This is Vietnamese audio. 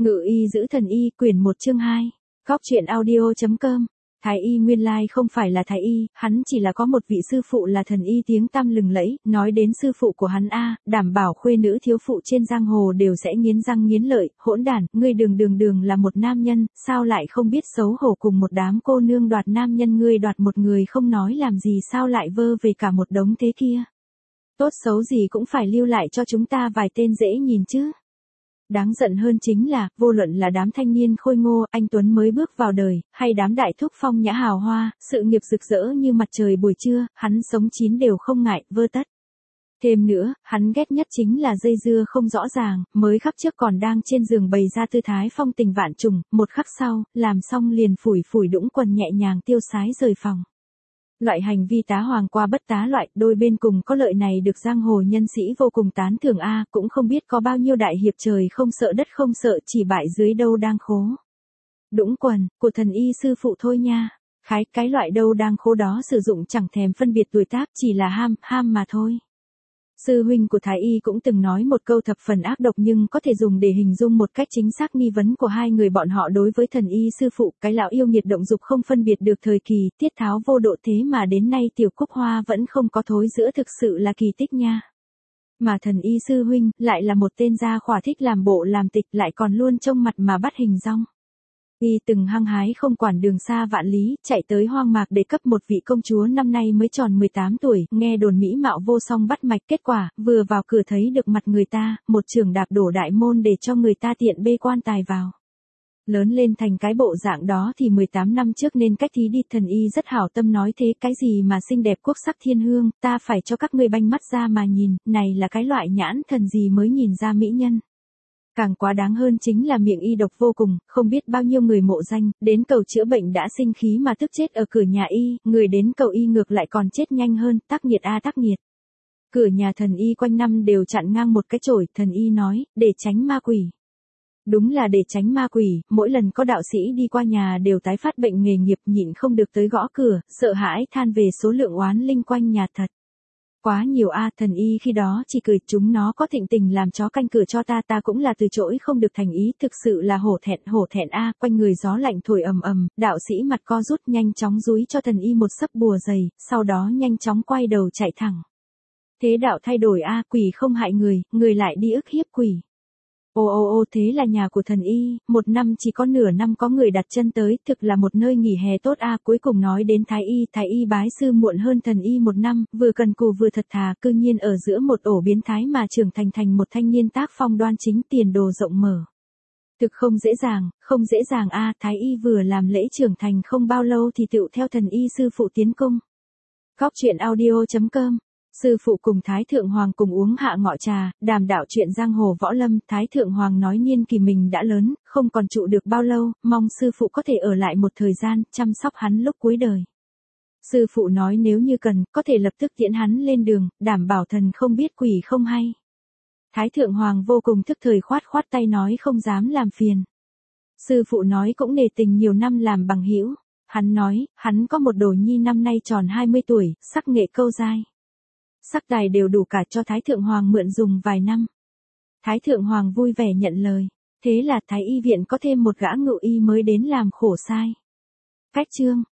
Ngự y giữ thần y, quyển 1 chương 2. Góc truyện audio.com. Thái y nguyên lai không phải là thái y, hắn chỉ là có một vị sư phụ là thần y tiếng tăm lừng lẫy. Nói đến sư phụ của hắn đảm bảo khuê nữ thiếu phụ trên giang hồ đều sẽ nghiến răng nghiến lợi. Hỗn đản, ngươi đường là một nam nhân, sao lại không biết xấu hổ cùng một đám cô nương đoạt nam nhân, ngươi đoạt một người không nói làm gì sao lại vơ về cả một đống thế kia. Tốt xấu gì cũng phải lưu lại cho chúng ta vài tên dễ nhìn chứ. Đáng giận hơn chính là, vô luận là đám thanh niên khôi ngô, anh Tuấn mới bước vào đời, hay đám đại thúc phong nhã hào hoa, sự nghiệp rực rỡ như mặt trời buổi trưa, hắn sống chín đều không ngại, vơ tất. Thêm nữa, hắn ghét nhất chính là dây dưa không rõ ràng, mới khắc trước còn đang trên giường bày ra tư thái phong tình vạn trùng, một khắc sau, làm xong liền phủi đũng quần nhẹ nhàng tiêu sái rời phòng. Loại hành vi tá hoàng qua bất tá loại, đôi bên cùng có lợi này được giang hồ nhân sĩ vô cùng tán thưởng cũng không biết có bao nhiêu đại hiệp trời không sợ đất không sợ, chỉ bại dưới đâu đang khố. Đũng quần, của thần y sư phụ thôi nha. Khái, cái loại đâu đang khố đó sử dụng chẳng thèm phân biệt tuổi tác, chỉ là ham mà thôi. Sư huynh của Thái Y cũng từng nói một câu thập phần ác độc nhưng có thể dùng để hình dung một cách chính xác nghi vấn của hai người bọn họ đối với thần y sư phụ. Cái lão yêu nghiệt động dục không phân biệt được thời kỳ, tiết tháo vô độ, thế mà đến nay tiểu Cúc Hoa vẫn không có thối giữa, thực sự là kỳ tích nha. Mà thần y sư huynh lại là một tên gia khỏa thích làm bộ làm tịch, lại còn luôn trông mặt mà bắt hình dong. Y từng hăng hái không quản đường xa vạn lý, chạy tới hoang mạc để cấp một vị công chúa năm nay mới tròn 18 tuổi, nghe đồn mỹ mạo vô song bắt mạch, kết quả, vừa vào cửa thấy được mặt người ta, một chưởng đạp đổ đại môn để cho người ta tiện bê quan tài vào. Lớn lên thành cái bộ dạng đó thì 18 năm trước nên cách thí đi. Thần y rất hảo tâm nói thế, cái gì mà xinh đẹp quốc sắc thiên hương, ta phải cho các ngươi banh mắt ra mà nhìn, này là cái loại nhãn thần gì mới nhìn ra mỹ nhân. Càng quá đáng hơn chính là miệng y độc vô cùng, không biết bao nhiêu người mộ danh, đến cầu chữa bệnh đã sinh khí mà tức chết ở cửa nhà y, người đến cầu y ngược lại còn chết nhanh hơn, tác nghiệt tác nghiệt. Cửa nhà thần y quanh năm đều chặn ngang một cái chổi, thần y nói, để tránh ma quỷ. Đúng là để tránh ma quỷ, mỗi lần có đạo sĩ đi qua nhà đều tái phát bệnh nghề nghiệp, nhịn không được tới gõ cửa, sợ hãi than về số lượng oán linh quanh nhà thật. Quá nhiều thần y khi đó chỉ cười, chúng nó có thịnh tình làm chó canh cửa cho ta cũng là từ chối không được thành ý, thực sự là hổ thẹn quanh người gió lạnh thổi ầm, đạo sĩ mặt co rút nhanh chóng dúi cho thần y một sấp bùa dày, sau đó nhanh chóng quay đầu chạy thẳng. Thế đạo thay đổi quỷ không hại người lại đi ức hiếp quỷ. Ô thế là nhà của thần y, một năm chỉ có nửa năm có người đặt chân tới, thực là một nơi nghỉ hè tốt cuối cùng nói đến thái y bái sư muộn hơn thần y một năm, vừa cần cù vừa thật thà, cư nhiên ở giữa một ổ biến thái mà trưởng thành một thanh niên tác phong đoan chính, tiền đồ rộng mở. Thực không dễ dàng thái y vừa làm lễ trưởng thành không bao lâu thì tựu theo thần y sư phụ tiến cung. Góc truyện audio.com. Sư phụ cùng Thái Thượng Hoàng cùng uống hạ ngọ trà, đàm đạo chuyện giang hồ võ lâm. Thái Thượng Hoàng nói niên kỳ mình đã lớn, không còn trụ được bao lâu, mong sư phụ có thể ở lại một thời gian, chăm sóc hắn lúc cuối đời. Sư phụ nói nếu như cần, có thể lập tức tiễn hắn lên đường, đảm bảo thần không biết quỷ không hay. Thái Thượng Hoàng vô cùng thức thời khoát tay nói không dám làm phiền. Sư phụ nói cũng nể tình nhiều năm làm bằng hữu. Hắn nói, hắn có một đồ nhi năm nay tròn 20 tuổi, sắc nghệ câu dai. Sắc tài đều đủ cả cho Thái Thượng Hoàng mượn dùng vài năm. Thái Thượng Hoàng vui vẻ nhận lời. Thế là Thái y viện có thêm một gã ngự y mới đến làm khổ sai. Cách chương.